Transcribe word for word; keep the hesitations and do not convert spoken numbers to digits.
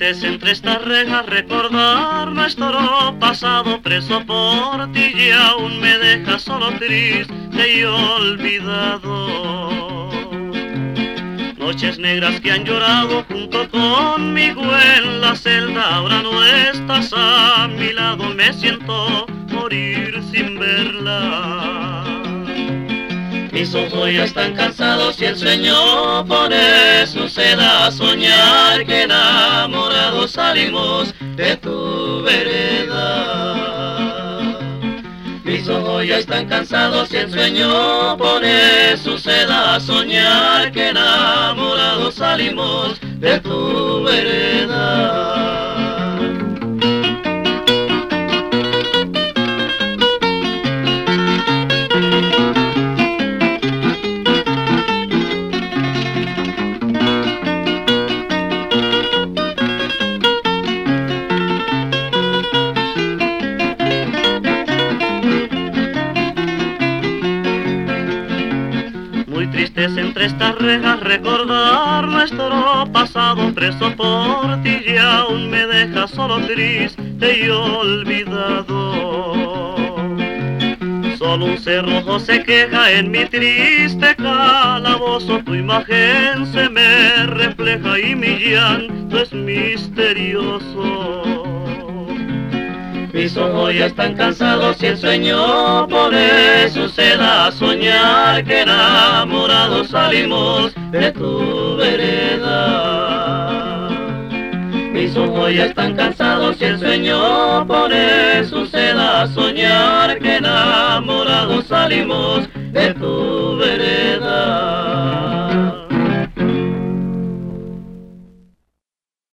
tristeza entre estas rejas recordar nuestro pasado, preso por ti y aún me deja solo triste y olvidado. Noches negras que han llorado junto conmigo en la celda, ahora no estás a mi lado, me siento morir sin verla. Mis ojos ya están cansados y el sueño pone su seda a soñar que enamorados salimos de tu vereda. Mis ojos ya están cansados y el sueño pone su seda a soñar que enamorados salimos de tu vereda. Tristes entre estas rejas recordar nuestro pasado, preso por ti y aún me deja solo triste y olvidado. Solo un cerrojo se queja en mi triste calabozo, tu imagen se me refleja y mi llanto es misterioso. Mis ojos ya están cansados y el sueño pone su seda a soñar que enamorados salimos de tu vereda. Mis ojos ya están cansados y el sueño pone su seda a soñar que enamorados salimos de tu